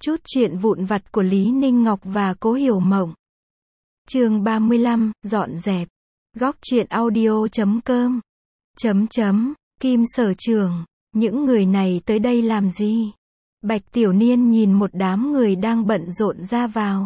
Chút chuyện vụn vặt của Lý Ninh Ngọc và Cố Hiểu Mộng. Chương 35, dọn dẹp. Góc truyện audio.com. Kim Sở Trường, những người này tới đây làm gì? Bạch Tiểu Niên nhìn một đám người đang bận rộn ra vào.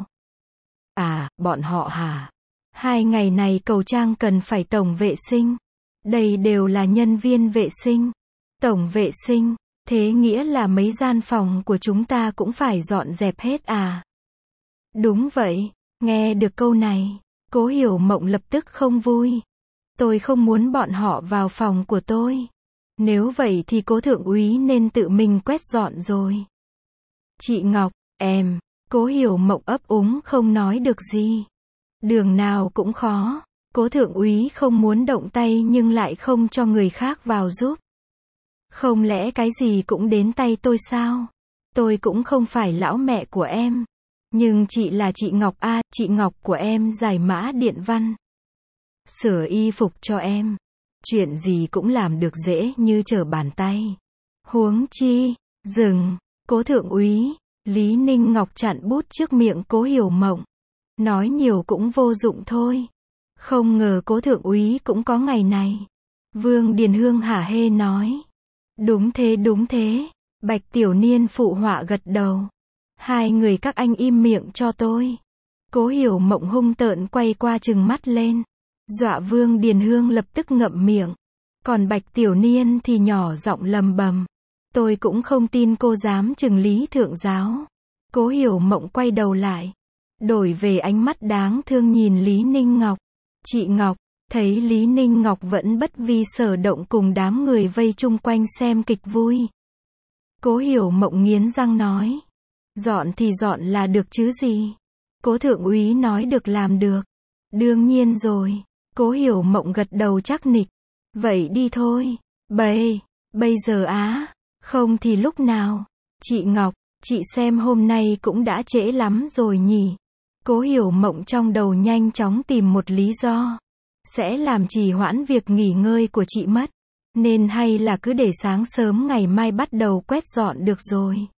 À, bọn họ hả? 2 ngày này cầu trang cần phải tổng vệ sinh. Đây đều là nhân viên vệ sinh. Tổng vệ sinh, thế nghĩa là mấy gian phòng của chúng ta cũng phải dọn dẹp hết à? Đúng vậy, nghe được câu này, Cố Hiểu Mộng lập tức không vui. Tôi không muốn bọn họ vào phòng của tôi. Nếu vậy thì Cố thượng úy nên tự mình quét dọn rồi. Chị Ngọc, em, Cố Hiểu Mộng ấp úng không nói được gì. Đường nào cũng khó, Cố thượng úy không muốn động tay nhưng lại không cho người khác vào giúp. Không lẽ cái gì cũng đến tay tôi sao? Tôi cũng không phải lão mẹ của em. Nhưng chị là chị Ngọc a, chị Ngọc của em giải mã điện văn. Sửa y phục cho em. Chuyện gì cũng làm được dễ như trở bàn tay. Huống chi, dừng, Cố thượng úy, Lý Ninh Ngọc chặn bút trước miệng Cố Hiểu Mộng. Nói nhiều cũng vô dụng thôi. Không ngờ Cố thượng úy cũng có ngày này. Vương Điền Hương hả hê nói. Đúng thế, Bạch Tiểu Niên phụ họa gật đầu. 2 người các anh im miệng cho tôi. Cố Hiểu Mộng hung tợn quay qua trừng mắt lên. Dọa Vương Điền Hương lập tức ngậm miệng. Còn Bạch Tiểu Niên thì nhỏ giọng lầm bầm. Tôi cũng không tin cô dám trừng Lý thượng giáo. Cố Hiểu Mộng quay đầu lại. Đổi về ánh mắt đáng thương nhìn Lý Ninh Ngọc. Chị Ngọc. Thấy Lý Ninh Ngọc vẫn bất vi sở động cùng đám người vây chung quanh xem kịch vui. Cố Hiểu Mộng nghiến răng nói. Dọn thì dọn là được chứ gì. Cố thượng úy nói được làm được. Đương nhiên rồi. Cố Hiểu Mộng gật đầu chắc nịch. Vậy đi thôi. Bây giờ á. Không thì lúc nào. Chị Ngọc, chị xem hôm nay cũng đã trễ lắm rồi nhỉ. Cố Hiểu Mộng trong đầu nhanh chóng tìm một lý do. Sẽ làm trì hoãn việc nghỉ ngơi của chị mất. Nên hay là cứ để sáng sớm ngày mai bắt đầu quét dọn được rồi.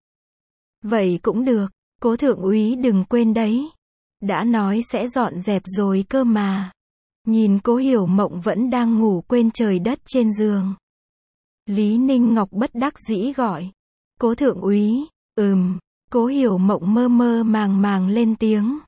Vậy cũng được, Cố thượng úy đừng quên đấy. Đã nói sẽ dọn dẹp rồi cơ mà. Nhìn Cố Hiểu Mộng vẫn đang ngủ quên trời đất trên giường. Lý Ninh Ngọc bất đắc dĩ gọi. Cố thượng úy, Cố Hiểu Mộng mơ mơ màng màng lên tiếng.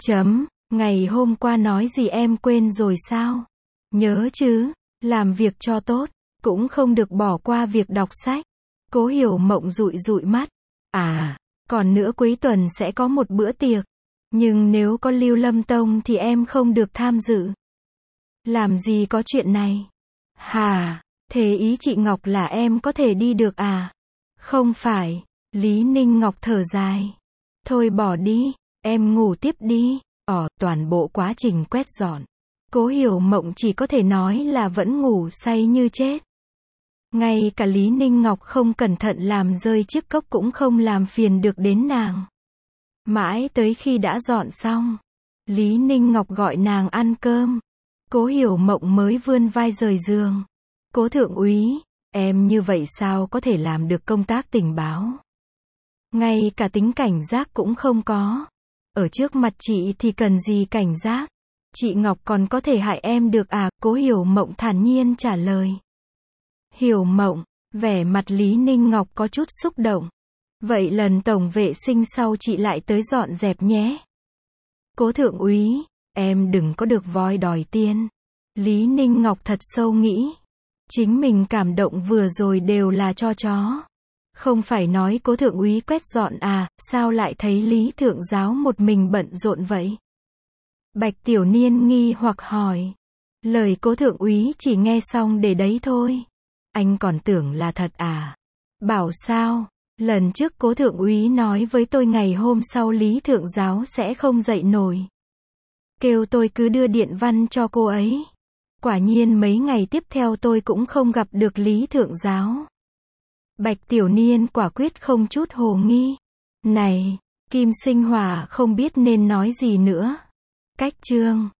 Ngày hôm qua nói gì em quên rồi sao? Nhớ chứ, làm việc cho tốt, cũng không được bỏ qua việc đọc sách. Cố Hiểu Mộng dụi dụi mắt. À, còn nữa cuối tuần sẽ có một bữa tiệc. Nhưng nếu có Lưu Lâm Tông thì em không được tham dự. Làm gì có chuyện này? Hà, thế ý chị Ngọc là em có thể đi được à? Không phải, Lý Ninh Ngọc thở dài. Thôi bỏ đi, em ngủ tiếp đi. Toàn bộ quá trình quét dọn. Cố Hiểu Mộng chỉ có thể nói là vẫn ngủ say như chết. Ngay cả Lý Ninh Ngọc không cẩn thận làm rơi chiếc cốc cũng không làm phiền được đến nàng. Mãi tới khi đã dọn xong, Lý Ninh Ngọc gọi nàng ăn cơm. Cố Hiểu Mộng mới vươn vai rời giường. Cố thượng úy, em như vậy sao có thể làm được công tác tình báo? Ngay cả tính cảnh giác cũng không có. Ở trước mặt chị thì cần gì cảnh giác? Chị Ngọc còn có thể hại em được à? Cố Hiểu Mộng thản nhiên trả lời. Hiểu Mộng, vẻ mặt Lý Ninh Ngọc có chút xúc động. Vậy lần tổng vệ sinh sau chị lại tới dọn dẹp nhé. Cố thượng úy, em đừng có được voi đòi tiên. Lý Ninh Ngọc thật sâu nghĩ. Chính mình cảm động vừa rồi đều là cho chó. Không phải nói Cố thượng úy quét dọn à, sao lại thấy Lý thượng giáo một mình bận rộn vậy? Bạch Tiểu Niên nghi hoặc hỏi. Lời Cố thượng úy chỉ nghe xong để đấy thôi. Anh còn tưởng là thật à? Bảo sao? Lần trước Cố thượng úy nói với tôi ngày hôm sau Lý thượng giáo sẽ không dậy nổi. Kêu tôi cứ đưa điện văn cho cô ấy. Quả nhiên mấy ngày tiếp theo tôi cũng không gặp được Lý thượng giáo. Bạch Tiểu Niên quả quyết không chút hồ nghi. Này, Kim Sinh Hỏa không biết nên nói gì nữa. Cách chương